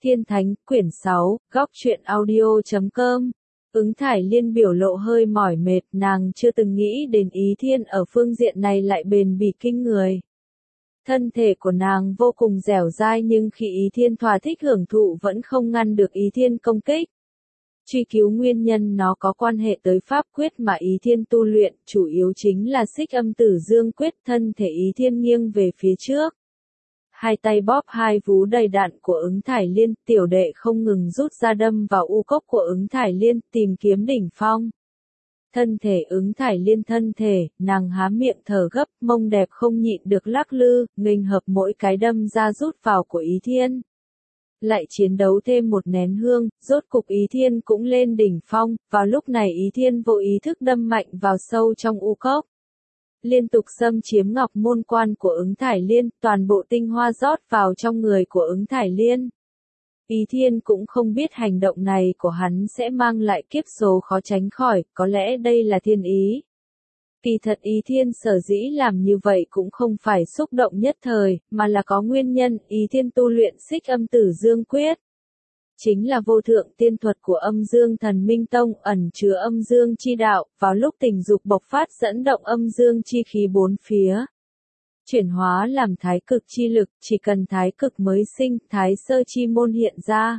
Thiên Thánh, quyển 6, góc truyện audio.com. Ứng Thải Liên biểu lộ hơi mỏi mệt, nàng chưa từng nghĩ đến Ý Thiên ở phương diện này lại bền bỉ kinh người. Thân thể của nàng vô cùng dẻo dai nhưng khi Ý Thiên thỏa thích hưởng thụ vẫn không ngăn được Ý Thiên công kích. Truy cứu nguyên nhân nó có quan hệ tới pháp quyết mà Ý Thiên tu luyện, chủ yếu chính là Xích Âm Tử Dương quyết. Thân thể Ý Thiên nghiêng về phía trước. Hai tay bóp hai vú đầy đặn của Ứng Thải Liên, tiểu đệ không ngừng rút ra đâm vào u cốc của Ứng Thải Liên, tìm kiếm đỉnh phong. Thân thể Ứng Thải Liên nàng há miệng thở gấp, mông đẹp không nhịn được lắc lư, nghênh hợp mỗi cái đâm ra rút vào của Ý Thiên. Lại chiến đấu thêm một nén hương, rốt cục Ý Thiên cũng lên đỉnh phong, vào lúc này Ý Thiên vô ý thức đâm mạnh vào sâu trong u cốc. Liên tục xâm chiếm ngọc môn quan của Ứng Thải Liên, toàn bộ tinh hoa rót vào trong người của Ứng Thải Liên. Ý Thiên cũng không biết hành động này của hắn sẽ mang lại kiếp số khó tránh khỏi, có lẽ đây là thiên ý. Kỳ thật Ý Thiên sở dĩ làm như vậy cũng không phải xúc động nhất thời, mà là có nguyên nhân. Ý Thiên tu luyện Xích Âm Tử Dương quyết. Chính là vô thượng tiên thuật của Âm Dương Thần Minh Tông, ẩn chứa âm dương chi đạo, vào lúc tình dục bộc phát dẫn động âm dương chi khí bốn phía. Chuyển hóa làm thái cực chi lực, chỉ cần thái cực mới sinh, thái sơ chi môn hiện ra.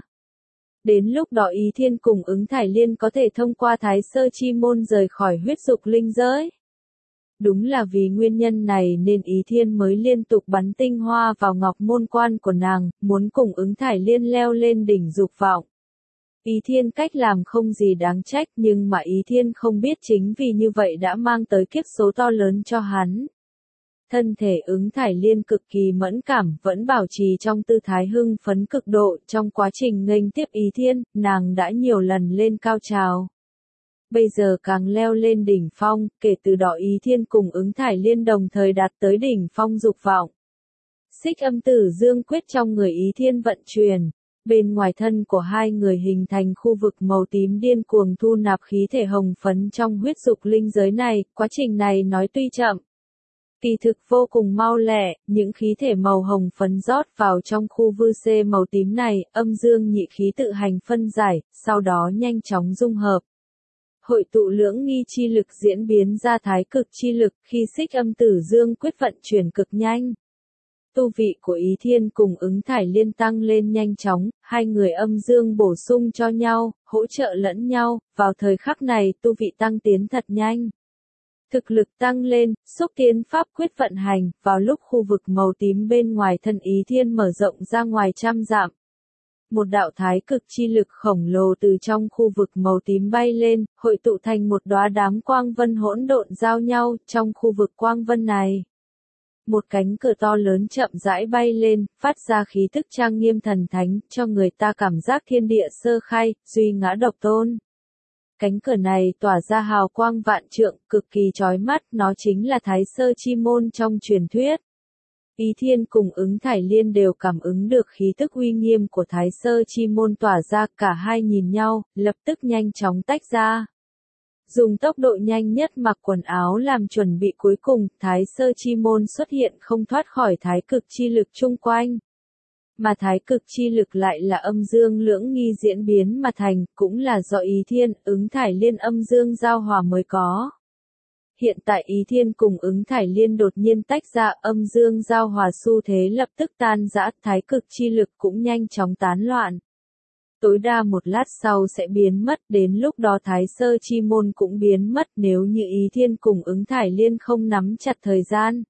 Đến lúc đó Ý Thiên cùng Ứng Thải Liên có thể thông qua thái sơ chi môn rời khỏi huyết dục linh giới. Đúng là vì nguyên nhân này nên Ý Thiên mới liên tục bắn tinh hoa vào ngọc môn quan của nàng, muốn cùng Ứng Thải Liên leo lên đỉnh dục vọng. Ý Thiên cách làm không gì đáng trách nhưng mà Ý Thiên không biết chính vì như vậy đã mang tới kiếp số to lớn cho hắn. Thân thể Ứng Thải Liên cực kỳ mẫn cảm, vẫn bảo trì trong tư thái hưng phấn cực độ. Trong quá trình nghênh tiếp Ý Thiên, nàng đã nhiều lần lên cao trào. Bây giờ càng leo lên đỉnh phong, kể từ đó Ý Thiên cùng Ứng Thải Liên đồng thời đạt tới đỉnh phong dục vọng. Xích Âm Tử Dương quyết trong người Ý Thiên vận chuyển, bên ngoài thân của hai người hình thành khu vực màu tím điên cuồng thu nạp khí thể hồng phấn trong huyết dục linh giới này. Quá trình này nói tuy chậm, kỳ thực vô cùng mau lẹ, những khí thể màu hồng phấn rót vào trong khu vư xê màu tím này, âm dương nhị khí tự hành phân giải, sau đó nhanh chóng dung hợp. Hội tụ lưỡng nghi chi lực diễn biến ra thái cực chi lực khi Xích Âm Tử Dương quyết vận chuyển cực nhanh. Tu vị của Ý Thiên cùng Ứng Thải Liên tăng lên nhanh chóng, hai người âm dương bổ sung cho nhau, hỗ trợ lẫn nhau, vào thời khắc này tu vị tăng tiến thật nhanh. Thực lực tăng lên, xúc tiến pháp quyết vận hành, vào lúc khu vực màu tím bên ngoài thân Ý Thiên mở rộng ra ngoài trăm dặm. Một đạo thái cực chi lực khổng lồ từ trong khu vực màu tím bay lên, hội tụ thành một đóa đám quang vân hỗn độn giao nhau. Trong khu vực quang vân này, một cánh cửa to lớn chậm rãi bay lên, phát ra khí tức trang nghiêm thần thánh, cho người ta cảm giác thiên địa sơ khai, duy ngã độc tôn. Cánh cửa này tỏa ra hào quang vạn trượng, cực kỳ chói mắt, nó chính là Thái Sơ Chi Môn trong truyền thuyết. Ý Thiên cùng Ứng Thải Liên đều cảm ứng được khí tức uy nghiêm của Thái Sơ Chi Môn tỏa ra, cả hai nhìn nhau, lập tức nhanh chóng tách ra. Dùng tốc độ nhanh nhất mặc quần áo làm chuẩn bị cuối cùng, Thái Sơ Chi Môn xuất hiện không thoát khỏi thái cực chi lực chung quanh. Mà thái cực chi lực lại là âm dương lưỡng nghi diễn biến mà thành, cũng là do Ý Thiên, Ứng Thải Liên âm dương giao hòa mới có. Hiện tại Ý Thiên cùng Ứng Thải Liên đột nhiên tách ra, âm dương giao hòa xu thế lập tức tan rã, thái cực chi lực cũng nhanh chóng tán loạn. Tối đa một lát sau sẽ biến mất, đến lúc đó Thái Sơ Chi Môn cũng biến mất nếu như Ý Thiên cùng Ứng Thải Liên không nắm chặt thời gian.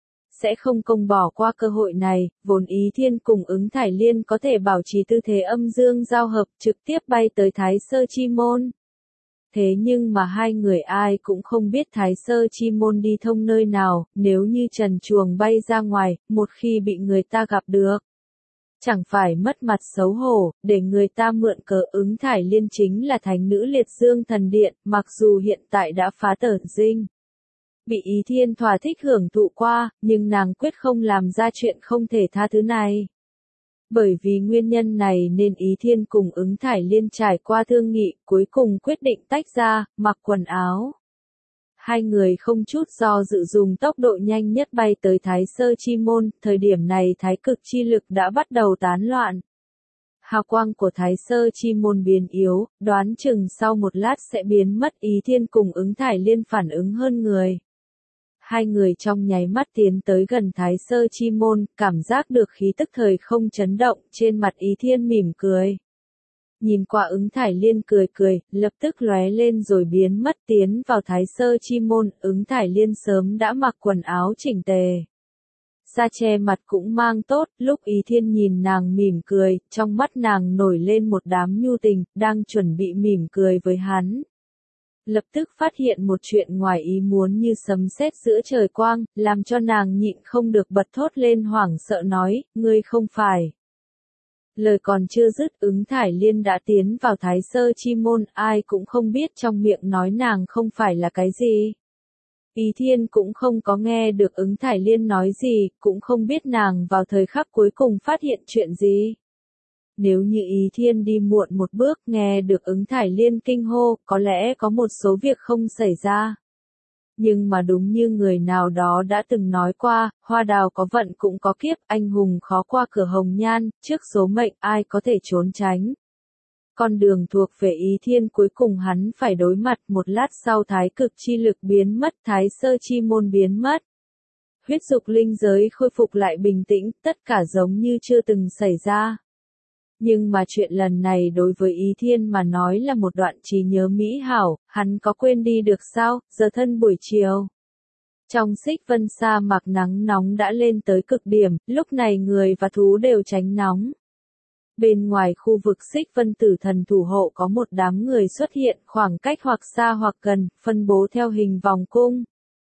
Sẽ không công bỏ qua cơ hội này, vốn Ý Thiên cùng Ứng Thải Liên có thể bảo trì tư thế âm dương giao hợp trực tiếp bay tới Thái Sơ Chi Môn. Thế nhưng mà hai người ai cũng không biết Thái Sơ Chi Môn đi thông nơi nào, nếu như trần truồng bay ra ngoài, một khi bị người ta gặp được. Chẳng phải mất mặt xấu hổ, để người ta mượn cớ. Ứng Thải Liên chính là thánh nữ Liệt Dương Thần Điện, mặc dù hiện tại đã phá tờ dinh. Bị Ý Thiên thỏa thích hưởng thụ qua, nhưng nàng quyết không làm ra chuyện không thể tha thứ này. Bởi vì nguyên nhân này nên Ý Thiên cùng Ứng Thải Liên trải qua thương nghị, cuối cùng quyết định tách ra, mặc quần áo. Hai người không chút do dự dùng tốc độ nhanh nhất bay tới Thái Sơ Chi Môn, thời điểm này thái cực chi lực đã bắt đầu tán loạn. Hào quang của Thái Sơ Chi Môn biến yếu, đoán chừng sau một lát sẽ biến mất. Ý Thiên cùng Ứng Thải Liên phản ứng hơn người. Hai người trong nháy mắt tiến tới gần Thái Sơ Chi Môn, cảm giác được khí tức thời không chấn động, trên mặt Ý Thiên mỉm cười. Nhìn qua Ứng Thải Liên cười cười, lập tức lóe lên rồi biến mất tiến vào Thái Sơ Chi Môn. Ứng Thải Liên sớm đã mặc quần áo chỉnh tề. Da che mặt cũng mang tốt, lúc Ý Thiên nhìn nàng mỉm cười, trong mắt nàng nổi lên một đám nhu tình, đang chuẩn bị mỉm cười với hắn. Lập tức phát hiện một chuyện ngoài ý muốn như sấm sét giữa trời quang, làm cho nàng nhịn không được bật thốt lên hoảng sợ nói, ngươi không phải. Lời còn chưa dứt, Ứng Thải Liên đã tiến vào Thái Sơ Chi Môn, ai cũng không biết trong miệng nói nàng không phải là cái gì. Ý Thiên cũng không có nghe được Ứng Thải Liên nói gì, cũng không biết nàng vào thời khắc cuối cùng phát hiện chuyện gì. Nếu như Ý Thiên đi muộn một bước nghe được Ứng Thải Liên kinh hô, có lẽ có một số việc không xảy ra. Nhưng mà đúng như người nào đó đã từng nói qua, hoa đào có vận cũng có kiếp, anh hùng khó qua cửa hồng nhan, trước số mệnh ai có thể trốn tránh. Con đường thuộc về Ý Thiên cuối cùng hắn phải đối mặt. Một lát sau thái cực chi lực biến mất, Thái Sơ Chi Môn biến mất. Huyết dục linh giới khôi phục lại bình tĩnh, tất cả giống như chưa từng xảy ra. Nhưng mà chuyện lần này đối với Ý Thiên mà nói là một đoạn trí nhớ mỹ hảo, hắn có quên đi được sao? Giờ thân buổi chiều. Trong Xích Vân sa mạc nắng nóng đã lên tới cực điểm, lúc này người và thú đều tránh nóng. Bên ngoài khu vực Xích Vân Tử Thần thủ hộ có một đám người xuất hiện, khoảng cách hoặc xa hoặc gần, phân bố theo hình vòng cung.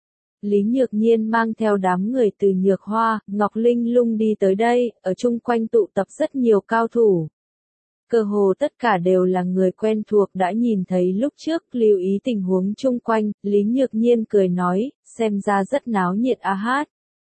Lý Nhược Nhiên mang theo đám người từ Nhược Hoa, Ngọc Linh Lung đi tới đây, ở chung quanh tụ tập rất nhiều cao thủ. Cơ hồ tất cả đều là người quen thuộc đã nhìn thấy lúc trước, lưu ý tình huống chung quanh, Lý Nhược Nhiên cười nói, xem ra rất náo nhiệt a hát.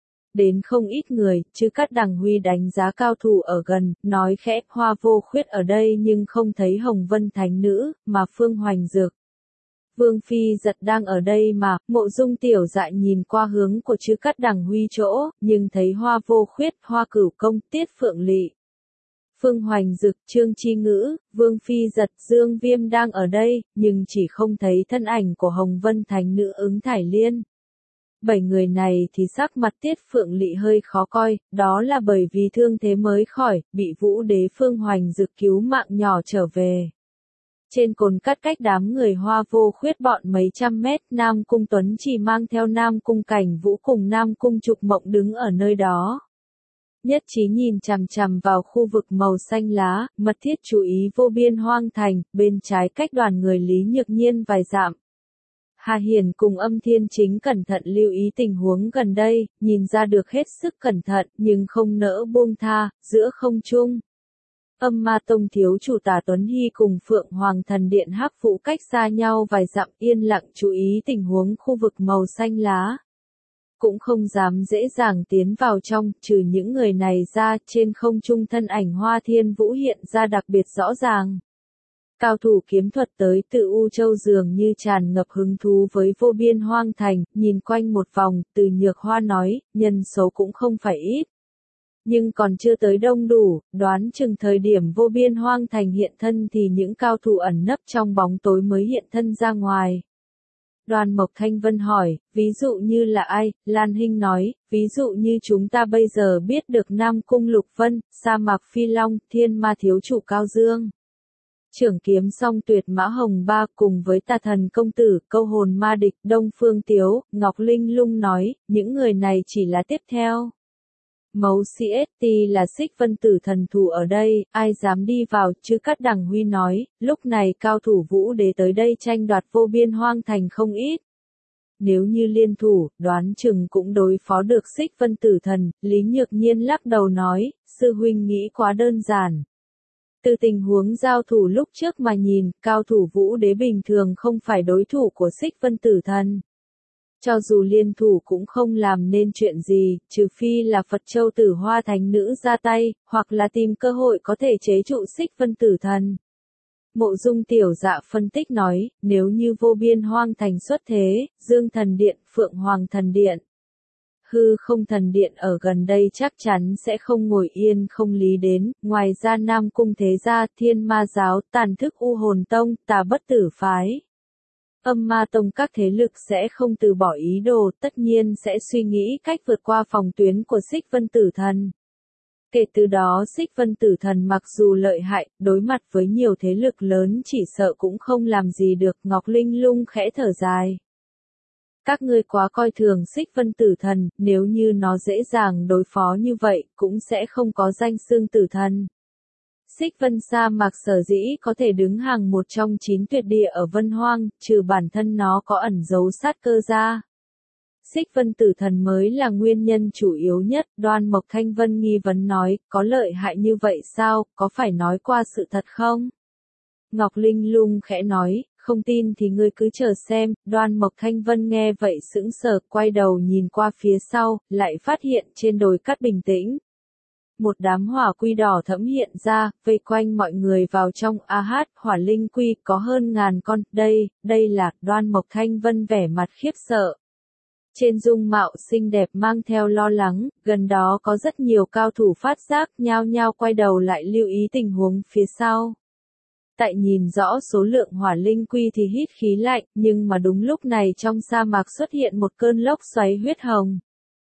Đến không ít người, chứ Cát Đằng Huy đánh giá cao thủ ở gần, nói khẽ, Hoa Vô Khuyết ở đây nhưng không thấy Hồng Vân Thánh Nữ, mà Phương Hoành Dược. Vương Phi Giật đang ở đây mà, Mộ Dung Tiểu Dại nhìn qua hướng của chư Cát Đằng Huy chỗ, nhưng thấy Hoa Vô Khuyết, Hoa Cửu Công, Tiết Phượng Lị, Phương Hoành Dực, Trương Chi Ngữ, Vương Phi Giật, Dương Viêm đang ở đây, nhưng chỉ không thấy thân ảnh của Hồng Vân Thánh Nữ Ứng Thải Liên. 7 người này thì sắc mặt Tiết Phượng Lị hơi khó coi, đó là bởi vì thương thế mới khỏi, bị Vũ Đế Phương Hoành Dực cứu mạng nhỏ trở về. Trên cồn cát cách đám người Hoa Vô Khuyết bọn mấy trăm mét, Nam Cung Tuấn chỉ mang theo Nam Cung Cảnh Vũ cùng Nam Cung Trục Mộng đứng ở nơi đó. Nhất trí nhìn chằm chằm vào khu vực màu xanh lá, mật thiết chú ý vô biên hoang thành, bên trái cách đoàn người Lý Nhược Nhiên vài dặm. Hà Hiển cùng Âm Thiên Chính cẩn thận lưu ý tình huống gần đây, nhìn ra được hết sức cẩn thận, nhưng không nỡ buông tha, giữa không trung. Âm Ma Tông thiếu chủ Tả Tuấn Hy cùng Phượng Hoàng Thần Điện Hắc Vũ cách xa nhau vài dặm, yên lặng chú ý tình huống khu vực màu xanh lá. Cũng không dám dễ dàng tiến vào trong, trừ những người này ra, trên không trung thân ảnh Hoa Thiên Vũ hiện ra đặc biệt rõ ràng. Cao thủ kiếm thuật tới từ U Châu dường như tràn ngập hứng thú với vô biên hoang thành, nhìn quanh một vòng, từ Nhược Hoa nói, nhân số cũng không phải ít. Nhưng còn chưa tới đông đủ, đoán chừng thời điểm vô biên hoang thành hiện thân thì những cao thủ ẩn nấp trong bóng tối mới hiện thân ra ngoài. Đoàn Mộc Thanh Vân hỏi, ví dụ như là ai? Lan Hinh nói, ví dụ như chúng ta bây giờ biết được Nam Cung Lục Vân, Sa Mạc Phi Long, Thiên Ma Thiếu Chủ Cao Dương. Trưởng kiếm song tuyệt Mã Hồng Ba cùng với Tà Thần Công Tử, Câu Hồn Ma Địch, Đông Phương Tiếu, Ngọc Linh Lung nói, những người này chỉ là tiếp theo. Mấu CST là Xích Vân Tử thần thủ ở đây, ai dám đi vào, chứ Cát Đằng Huy nói, lúc này cao thủ Vũ Đế tới đây tranh đoạt vô biên hoang thành không ít. Nếu như liên thủ, đoán chừng cũng đối phó được Xích Vân Tử thần, Lý Nhược Nhiên lắc đầu nói, sư huynh nghĩ quá đơn giản. Từ tình huống giao thủ lúc trước mà nhìn, cao thủ Vũ Đế bình thường không phải đối thủ của Xích Vân Tử thần. Cho dù liên thủ cũng không làm nên chuyện gì, trừ phi là Phật Châu Tử Hoa Thánh Nữ ra tay, hoặc là tìm cơ hội có thể chế trụ Xích Vân Tử thần. Mộ Dung Tiểu Dạ phân tích nói, nếu như vô biên hoang thành xuất thế, Dương Thần Điện, Phượng Hoàng Thần Điện. hư không thần điện ở gần đây chắc chắn sẽ không ngồi yên không lý đến, ngoài ra Nam Cung Thế Gia, Thiên Ma Giáo, Tàn Thức U Hồn Tông, Tà Bất Tử Phái, Âm Ma Tông các thế lực sẽ không từ bỏ ý đồ, tất nhiên sẽ suy nghĩ cách vượt qua phòng tuyến của Xích Vân Tử Thần. Kể từ đó Xích Vân Tử Thần mặc dù lợi hại, đối mặt với nhiều thế lực lớn chỉ sợ cũng không làm gì được. Ngọc Linh Lung khẽ thở dài. Các ngươi quá coi thường Xích Vân Tử Thần, nếu như nó dễ dàng đối phó như vậy, cũng sẽ không có danh xưng Tử Thần. Xích Vân Sa Mạc sở dĩ có thể đứng hàng một trong 9 tuyệt địa ở Vân Hoang, trừ bản thân nó có ẩn giấu sát cơ ra. Xích Vân Tử Thần mới là nguyên nhân chủ yếu nhất. Đoan Mộc Thanh Vân nghi vấn nói, có lợi hại như vậy sao, có phải nói qua sự thật không? Ngọc Linh Lung khẽ nói, không tin thì ngươi cứ chờ xem. Đoan Mộc Thanh Vân nghe vậy sững sờ, quay đầu nhìn qua phía sau, lại phát hiện trên đồi cát bình tĩnh. Một đám hỏa quy đỏ thẫm hiện ra, vây quanh mọi người vào trong. Hỏa linh quy có hơn ngàn con, đây là. Đoan Mộc Thanh Vân vẻ mặt khiếp sợ. Trên dung mạo xinh đẹp mang theo lo lắng, gần đó có rất nhiều cao thủ phát giác, nhao nhao quay đầu lại lưu ý tình huống phía sau. Tại nhìn rõ số lượng hỏa linh quy thì hít khí lạnh, nhưng mà đúng lúc này trong sa mạc xuất hiện một cơn lốc xoáy huyết hồng.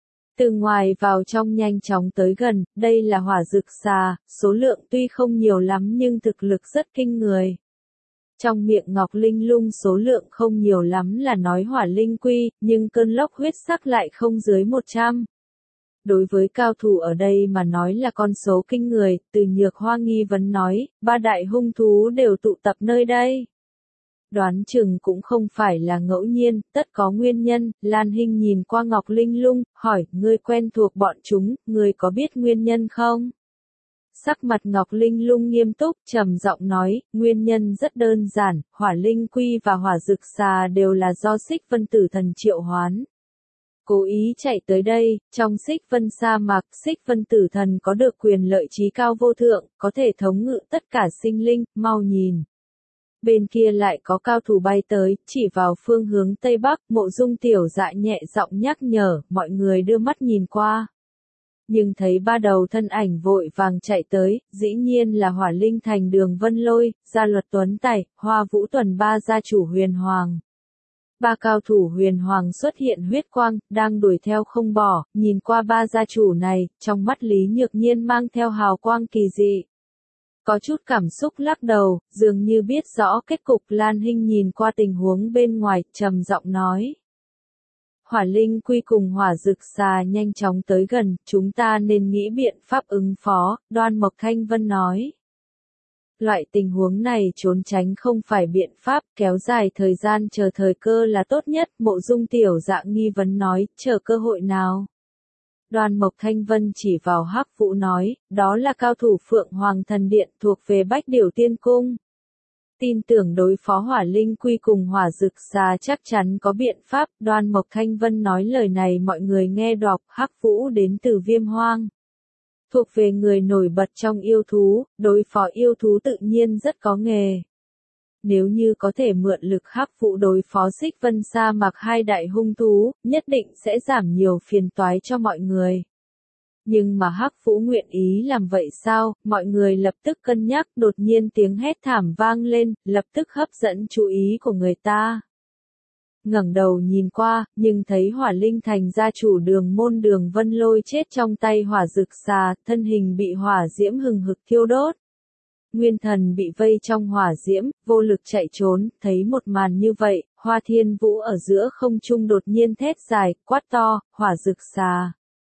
Từ ngoài vào trong nhanh chóng tới gần, đây là hỏa dực xà, số lượng tuy không nhiều lắm nhưng thực lực rất kinh người. Trong miệng Ngọc Linh Lung số lượng không nhiều lắm là nói hỏa linh quy, nhưng cơn lốc huyết sắc lại không dưới 100. Đối với cao thủ ở đây mà nói là con số kinh người. Từ Nhược Hoa nghi vấn nói, 3 đại hung thú đều tụ tập nơi đây. Đoán chừng cũng không phải là ngẫu nhiên, tất có nguyên nhân. Lan Hinh nhìn qua Ngọc Linh Lung, hỏi, ngươi quen thuộc bọn chúng, ngươi có biết nguyên nhân không? Sắc mặt Ngọc Linh Lung nghiêm túc, trầm giọng nói, nguyên nhân rất đơn giản, hỏa linh quy và hỏa dực xà đều là do Xích Vân Tử Thần triệu hoán. Cố ý chạy tới đây, trong Xích Vân sa mạc, Xích Vân Tử Thần có được quyền lợi trí cao vô thượng, có thể thống ngự tất cả sinh linh, mau nhìn. Bên kia lại có cao thủ bay tới, chỉ vào phương hướng Tây Bắc. Mộ Dung Tiểu Dạ nhẹ giọng nhắc nhở, mọi người đưa mắt nhìn qua. Nhưng thấy 3 đầu thân ảnh vội vàng chạy tới, dĩ nhiên là Hỏa Linh Thành Đường Vân Lôi, Gia Luật Tuấn Tài, Hoa Vũ Tuần 3 gia chủ Huyền Hoàng. 3 cao thủ Huyền Hoàng xuất hiện huyết quang, đang đuổi theo không bỏ, nhìn qua 3 gia chủ này, trong mắt Lý Nhược Nhiên mang theo hào quang kỳ dị. Có chút cảm xúc lắc đầu, dường như biết rõ kết cục. Lan Hinh nhìn qua tình huống bên ngoài, trầm giọng nói. Hỏa linh quy cùng hỏa dực xà nhanh chóng tới gần, chúng ta nên nghĩ biện pháp ứng phó. Đoan Mộc Thanh Vân nói. Loại tình huống này trốn tránh không phải biện pháp, kéo dài thời gian chờ thời cơ là tốt nhất. Mộ Dung Tiểu Dạ nghi vấn nói, chờ cơ hội nào? Đoan Mộc Thanh Vân chỉ vào Hắc Vũ nói, đó là cao thủ Phượng Hoàng Thần Điện thuộc về Bách Điểu Tiên Cung. Tin tưởng đối phó hỏa linh quy cùng hỏa dực xà chắc chắn có biện pháp. Đoan Mộc Thanh Vân nói lời này mọi người nghe đọc. Hắc Vũ đến từ Viêm Hoang, thuộc về người nổi bật trong yêu thú, đối phó yêu thú tự nhiên rất có nghề. Nếu như có thể mượn lực Hắc Vũ đối phó Xích Vân sa mạc 2 đại hung thú, nhất định sẽ giảm nhiều phiền toái cho mọi người. Nhưng mà Hắc Vũ nguyện ý làm vậy sao? Mọi người lập tức cân nhắc, đột nhiên tiếng hét thảm vang lên, lập tức hấp dẫn chú ý của người ta. Ngẩng đầu nhìn qua, nhưng thấy Hỏa Linh Thành gia chủ Đường Môn Đường Vân Lôi chết trong tay hỏa dực xà, thân hình bị hỏa diễm hừng hực thiêu đốt. Nguyên thần bị vây trong hỏa diễm, vô lực chạy trốn. Thấy một màn như vậy, Hoa Thiên Vũ ở giữa không trung đột nhiên thét dài, quát to, hỏa dực xà.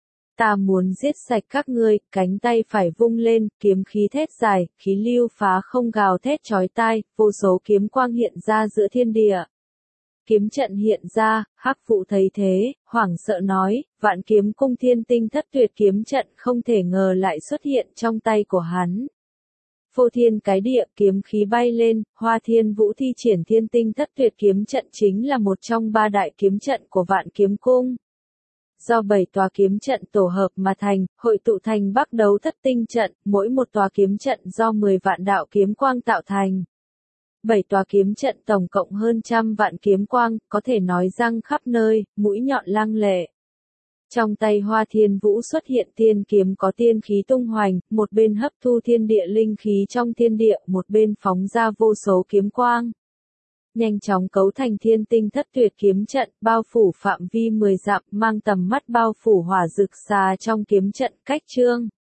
Ta muốn giết sạch các ngươi. Cánh tay phải vung lên, kiếm khí thét dài, khí lưu phá không gào thét chói tai, vô số kiếm quang hiện ra giữa thiên địa. Kiếm trận hiện ra, Hắc Vũ thấy thế, hoảng sợ nói, Vạn Kiếm Cung Thiên Tinh Thất Tuyệt kiếm trận không thể ngờ lại xuất hiện trong tay của hắn. Phô thiên cái địa, kiếm khí bay lên. Hoa Thiên Vũ thi triển Thiên Tinh Thất Tuyệt kiếm trận chính là một trong 3 đại kiếm trận của Vạn Kiếm Cung. Do 7 tòa kiếm trận tổ hợp mà thành, hội tụ thành Bắc Đấu Thất Tinh trận, mỗi một tòa kiếm trận do 10 vạn đạo kiếm quang tạo thành. 7 tòa kiếm trận tổng cộng hơn 100 vạn kiếm quang, có thể nói răng khắp nơi, mũi nhọn lăng lệ. Trong tay Hoa Thiên Vũ xuất hiện tiên kiếm có tiên khí tung hoành, một bên hấp thu thiên địa linh khí trong thiên địa, một bên phóng ra vô số kiếm quang. Nhanh chóng cấu thành thiên tinh thất tuyệt kiếm trận, bao phủ phạm vi 10 dặm, mang tầm mắt bao phủ hỏa rực xà trong kiếm trận cách trương.